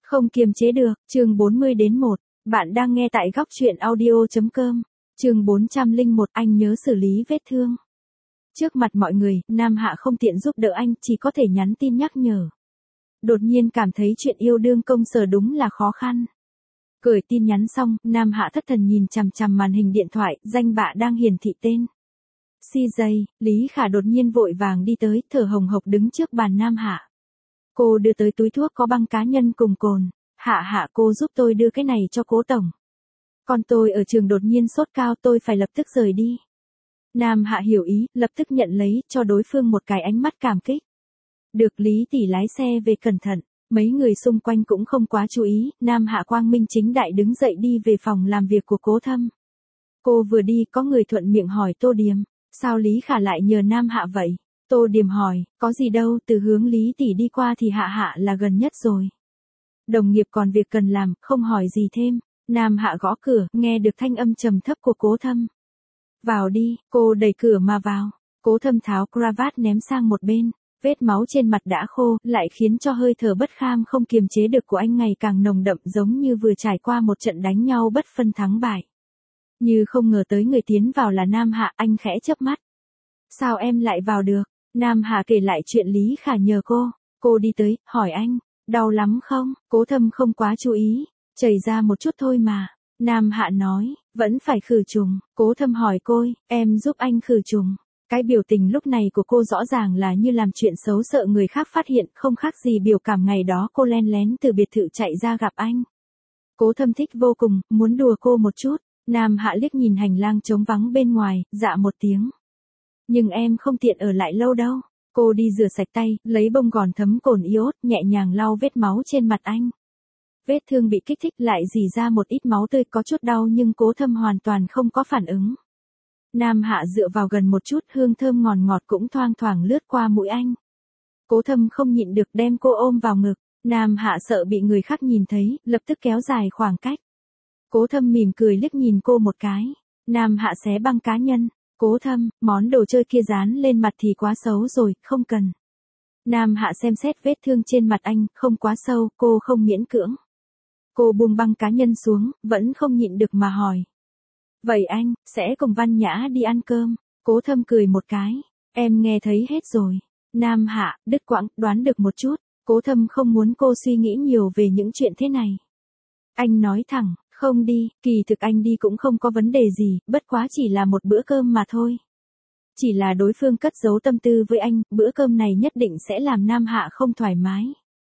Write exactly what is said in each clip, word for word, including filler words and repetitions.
Không kiềm chế được, chương bốn mươi đến một. Bạn đang nghe tại góc truyện audio chấm com. Chương bốn trăm lẻ một, anh nhớ xử lý vết thương. Trước mặt mọi người, Nam Hạ không tiện giúp đỡ anh, chỉ có thể nhắn tin nhắc nhở. Đột nhiên cảm thấy chuyện yêu đương công sở đúng là khó khăn. Gửi tin nhắn xong, Nam Hạ thất thần nhìn chằm chằm màn hình điện thoại, danh bạ đang hiển thị tên. xê giây, Lý Khả đột nhiên vội vàng đi tới, thở hồng hộc đứng trước bàn Nam Hạ. Cô đưa tới túi thuốc có băng cá nhân cùng cồn. Hạ hạ cô giúp tôi đưa cái này cho cố tổng. Còn tôi ở trường đột nhiên sốt cao, tôi phải lập tức rời đi. Nam Hạ hiểu ý, lập tức nhận lấy, cho đối phương một cái ánh mắt cảm kích. Được Lý tỷ lái xe về cẩn thận, mấy người xung quanh cũng không quá chú ý, Nam Hạ quang minh chính đại đứng dậy đi về phòng làm việc của Cố Thâm. Cô vừa đi, có người thuận miệng hỏi Tô Điềm, sao Lý Khả lại nhờ Nam Hạ vậy? Tô Điềm hỏi, có gì đâu, từ hướng Lý tỷ đi qua thì Hạ Hạ là gần nhất rồi. Đồng nghiệp còn việc cần làm, không hỏi gì thêm. Nam Hạ gõ cửa, nghe được thanh âm trầm thấp của Cố Thâm. Vào đi, cô đẩy cửa mà vào. Cố Thâm tháo cravat ném sang một bên. Vết máu trên mặt đã khô, lại khiến cho hơi thở bất kham không kiềm chế được của anh ngày càng nồng đậm, giống như vừa trải qua một trận đánh nhau bất phân thắng bại. Như không ngờ tới người tiến vào là Nam Hạ, anh khẽ chớp mắt. Sao em lại vào được? Nam Hạ kể lại chuyện Lý Khả nhờ cô. Cô đi tới, hỏi anh. Đau lắm không? Cố Thâm không quá chú ý. Chảy ra một chút thôi mà. Nam Hạ nói, vẫn phải khử trùng. Cố Thâm hỏi cô, em giúp anh khử trùng. Cái biểu tình lúc này của cô rõ ràng là như làm chuyện xấu sợ người khác phát hiện, không khác gì biểu cảm ngày đó cô len lén từ biệt thự chạy ra gặp anh. Cố Thâm thích vô cùng, muốn đùa cô một chút. Nam Hạ liếc nhìn hành lang trống vắng bên ngoài, dạ một tiếng. Nhưng em không tiện ở lại lâu đâu. Cô đi rửa sạch tay, lấy bông gòn thấm cồn iốt, nhẹ nhàng lau vết máu trên mặt anh. Vết thương bị kích thích lại rỉ ra một ít máu tươi, có chút đau nhưng Cố Thâm hoàn toàn không có phản ứng. Nam Hạ dựa vào gần một chút, hương thơm ngọt ngọt cũng thoang thoảng lướt qua mũi anh. Cố Thâm không nhịn được đem cô ôm vào ngực. Nam Hạ sợ bị người khác nhìn thấy, lập tức kéo dài khoảng cách. Cố Thâm mỉm cười liếc nhìn cô một cái. Nam Hạ xé băng cá nhân. Cố Thâm, món đồ chơi kia dán lên mặt thì quá xấu rồi, không cần. Nam Hạ xem xét vết thương trên mặt anh, không quá sâu, cô không miễn cưỡng. Cô buông băng cá nhân xuống, vẫn không nhịn được mà hỏi. Vậy anh, sẽ cùng Văn Nhã đi ăn cơm? Cố Thâm cười một cái. Em nghe thấy hết rồi. Nam Hạ, đứt quãng, đoán được một chút. Cố Thâm không muốn cô suy nghĩ nhiều về những chuyện thế này. Anh nói thẳng. Không đi, kỳ thực anh đi cũng không có vấn đề gì, bất quá chỉ là một bữa cơm mà thôi. Chỉ là đối phương cất giấu tâm tư với anh, bữa cơm này nhất định sẽ làm Nam Hạ không thoải mái.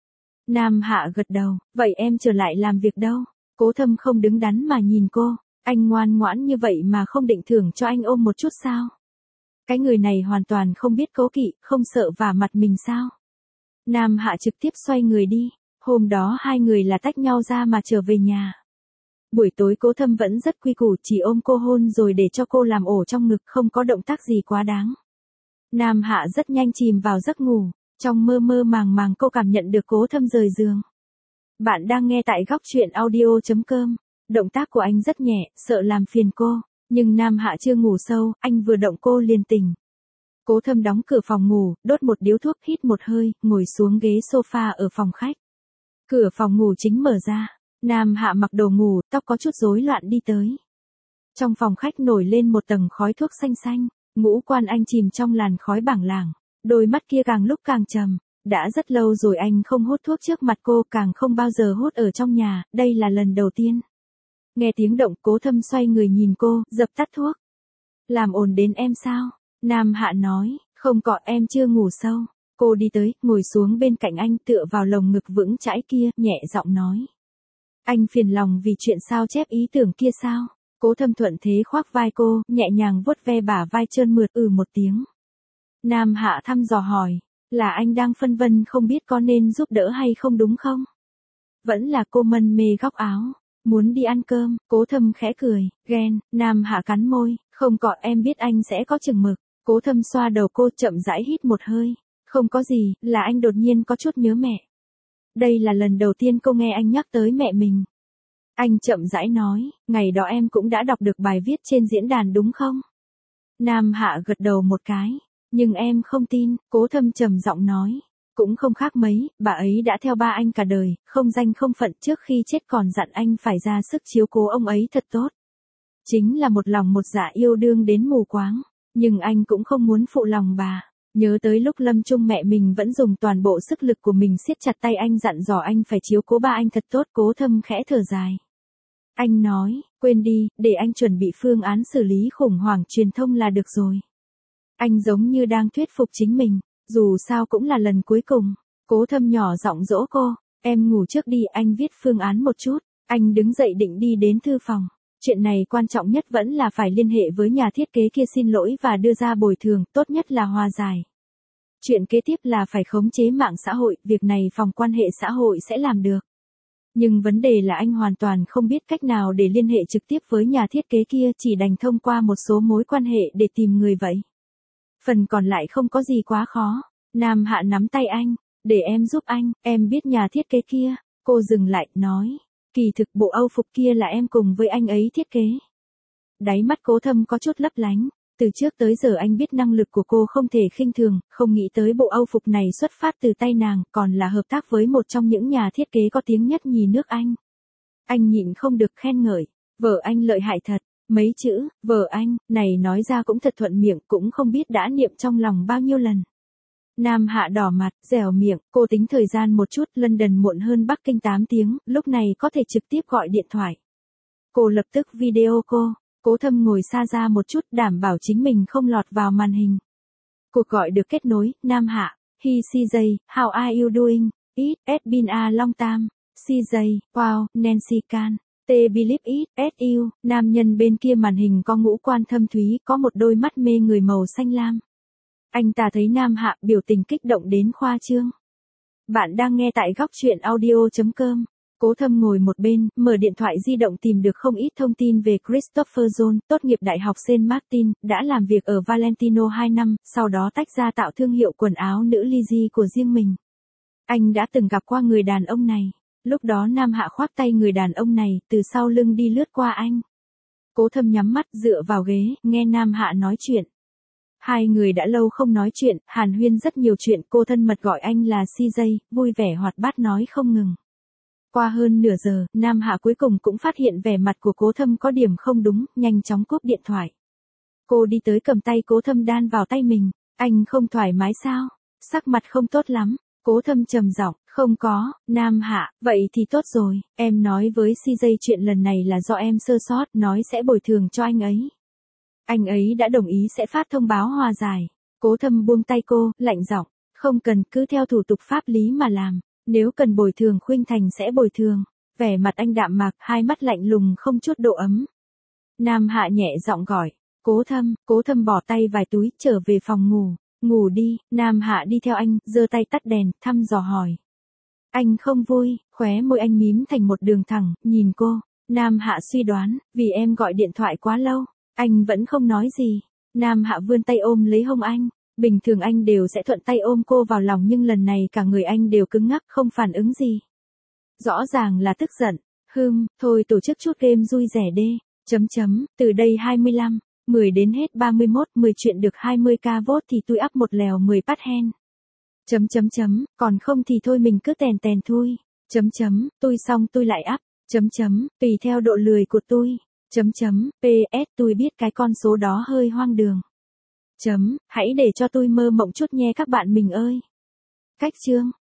Nam Hạ gật đầu, vậy em trở lại làm việc đâu? Cố Thâm không đứng đắn mà nhìn cô, anh ngoan ngoãn như vậy mà không định thưởng cho anh ôm một chút sao? Cái người này hoàn toàn không biết cố kỵ, không sợ vả mặt mình sao? Nam Hạ trực tiếp xoay người đi, hôm đó hai người là tách nhau ra mà trở về nhà. Buổi tối Cố Thâm vẫn rất quy củ, chỉ ôm cô hôn rồi để cho cô làm ổ trong ngực, không có động tác gì quá đáng. Nam Hạ rất nhanh chìm vào giấc ngủ, trong mơ mơ màng màng cô cảm nhận được Cố Thâm rời giường. Bạn đang nghe tại góc truyện audio chấm com. Động tác của anh rất nhẹ, sợ làm phiền cô, nhưng Nam Hạ chưa ngủ sâu, anh vừa động cô liền tỉnh. Cố Thâm đóng cửa phòng ngủ, đốt một điếu thuốc, hít một hơi, ngồi xuống ghế sofa ở phòng khách. Cửa phòng ngủ chính mở ra. Nam Hạ mặc đồ ngủ, tóc có chút rối loạn đi tới. Trong phòng khách nổi lên một tầng khói thuốc xanh xanh, ngũ quan anh chìm trong làn khói bảng lảng, đôi mắt kia càng lúc càng trầm. Đã rất lâu rồi anh không hút thuốc trước mặt cô, càng không bao giờ hút ở trong nhà, đây là lần đầu tiên. Nghe tiếng động, Cố Thâm xoay người nhìn cô, dập tắt thuốc. Làm ồn đến em sao? Nam Hạ nói, không có, em chưa ngủ sâu. Cô đi tới, ngồi xuống bên cạnh anh, tựa vào lồng ngực vững chãi kia, nhẹ giọng nói. Anh phiền lòng vì chuyện sao chép ý tưởng kia sao? Cố Thâm thuận thế khoác vai cô, nhẹ nhàng vuốt ve bả vai trơn mượt, ừ một tiếng. Nam Hạ thăm dò hỏi, là anh đang phân vân không biết có nên giúp đỡ hay không đúng không? Vẫn là cô mân mê góc áo, muốn đi ăn cơm. Cố Thâm khẽ cười, ghen. Nam Hạ cắn môi, không có, em biết anh sẽ có chừng mực. Cố Thâm xoa đầu cô, chậm rãi hít một hơi. Không có gì, là anh đột nhiên có chút nhớ mẹ. Đây là lần đầu tiên cô nghe anh nhắc tới mẹ mình. Anh chậm rãi nói, ngày đó em cũng đã đọc được bài viết trên diễn đàn đúng không? Nam Hạ gật đầu một cái, nhưng em không tin. Cố Thâm trầm giọng nói, Cũng không khác mấy, bà ấy đã theo ba anh cả đời, không danh không phận, trước khi chết còn dặn anh phải ra sức chiếu cố ông ấy thật tốt. Chính là một lòng một dạ yêu đương đến mù quáng, nhưng anh cũng không muốn phụ lòng bà. Nhớ tới lúc lâm chung mẹ mình vẫn dùng toàn bộ sức lực của mình siết chặt tay anh dặn dò anh phải chiếu cố ba anh thật tốt, Cố Thâm khẽ thở dài. Anh nói, quên đi, để anh chuẩn bị phương án xử lý khủng hoảng truyền thông là được rồi. Anh giống như đang thuyết phục chính mình, dù sao cũng là lần cuối cùng. Cố Thâm nhỏ giọng dỗ cô, em ngủ trước đi, anh viết phương án một chút. Anh đứng dậy định đi đến thư phòng. Chuyện này quan trọng nhất vẫn là phải liên hệ với nhà thiết kế kia xin lỗi và đưa ra bồi thường, tốt nhất là hòa giải. Chuyện kế tiếp là phải khống chế mạng xã hội, việc này phòng quan hệ xã hội sẽ làm được. Nhưng vấn đề là anh hoàn toàn không biết cách nào để liên hệ trực tiếp với nhà thiết kế kia, chỉ đành thông qua một số mối quan hệ để tìm người vậy. Phần còn lại không có gì quá khó. Nam Hạ nắm tay anh, để em giúp anh, em biết nhà thiết kế kia. Cô dừng lại, nói, kỳ thực bộ Âu phục kia là em cùng với anh ấy thiết kế. Đáy mắt Cố Thâm có chút lấp lánh, từ trước tới giờ anh biết năng lực của cô không thể khinh thường, không nghĩ tới bộ Âu phục này xuất phát từ tay nàng, còn là hợp tác với một trong những nhà thiết kế có tiếng nhất nhì nước Anh. Anh nhịn không được khen ngợi, vợ anh lợi hại thật. Mấy chữ, vợ anh, này nói ra cũng thật thuận miệng, cũng không biết đã niệm trong lòng bao nhiêu lần. Nam Hạ đỏ mặt, dẻo miệng, cô tính thời gian một chút, London muộn hơn Bắc Kinh tám tiếng, lúc này có thể trực tiếp gọi điện thoại. Cô lập tức video cô, Cố Thâm ngồi xa ra một chút, đảm bảo chính mình không lọt vào màn hình. Cuộc gọi được kết nối, Nam Hạ, hi xê gi, how are you doing? It has been a long time. xê gi, wow, Nancy Can. T believe it, as you, nam nhân bên kia màn hình có ngũ quan thâm thúy, có một đôi mắt mê người màu xanh lam. Anh ta thấy Nam Hạ biểu tình kích động đến khoa trương. Bạn đang nghe tại góc truyện audio chấm com. Cố Thâm ngồi một bên, mở điện thoại di động tìm được không ít thông tin về Christopher John, tốt nghiệp Đại học Saint Martin, đã làm việc ở Valentino hai năm, sau đó tách ra tạo thương hiệu quần áo nữ Lizzy của riêng mình. Anh đã từng gặp qua người đàn ông này. Lúc đó Nam Hạ khoác tay người đàn ông này, từ sau lưng đi lướt qua anh. Cố Thâm nhắm mắt dựa vào ghế, nghe Nam Hạ nói chuyện. Hai người đã lâu không nói chuyện, hàn huyên rất nhiều chuyện, cô thân mật gọi anh là xê gi, vui vẻ hoạt bát nói không ngừng. Qua hơn nửa giờ, Nam Hạ cuối cùng cũng phát hiện vẻ mặt của Cố Thâm có điểm không đúng, nhanh chóng cúp điện thoại. Cô đi tới cầm tay Cố Thâm đan vào tay mình, anh không thoải mái sao? Sắc mặt không tốt lắm. Cố Thâm trầm giọng, không có, Nam Hạ, vậy thì tốt rồi, em nói với xê gi chuyện lần này là do em sơ sót, nói sẽ bồi thường cho anh ấy. Anh ấy đã đồng ý sẽ phát thông báo hòa giải. Cố Thâm buông tay cô, lạnh giọng, không cần, cứ theo thủ tục pháp lý mà làm, nếu cần bồi thường Khuynh Thành sẽ bồi thường. Vẻ mặt anh đạm mạc, hai mắt lạnh lùng không chút độ ấm. Nam Hạ nhẹ giọng gọi, Cố Thâm, Cố Thâm bỏ tay vài túi, trở về phòng ngủ. Ngủ đi, Nam Hạ đi theo anh, giơ tay tắt đèn, thăm dò hỏi. Anh không vui, khóe môi anh mím thành một đường thẳng, nhìn cô. Nam Hạ suy đoán, vì em gọi điện thoại quá lâu, anh vẫn không nói gì. Nam Hạ vươn tay ôm lấy hông anh, bình thường anh đều sẽ thuận tay ôm cô vào lòng nhưng lần này cả người anh đều cứng ngắc không phản ứng gì. Rõ ràng là tức giận, hừm, thôi tổ chức chút game vui vẻ đê, chấm chấm, từ đây hai mươi lăm. mười đến hết ba mươi mốt, mười chuyện được hai mươi k vote thì tôi up một lèo mười pat hen. Chấm chấm chấm, còn không thì thôi mình cứ tèn tèn thôi. Chấm chấm, tôi xong tôi lại up. Chấm chấm, tùy theo độ lười của tôi. Chấm chấm, pê ét tôi biết cái con số đó hơi hoang đường. Chấm, hãy để cho tôi mơ mộng chút nhé các bạn mình ơi. Cách chương.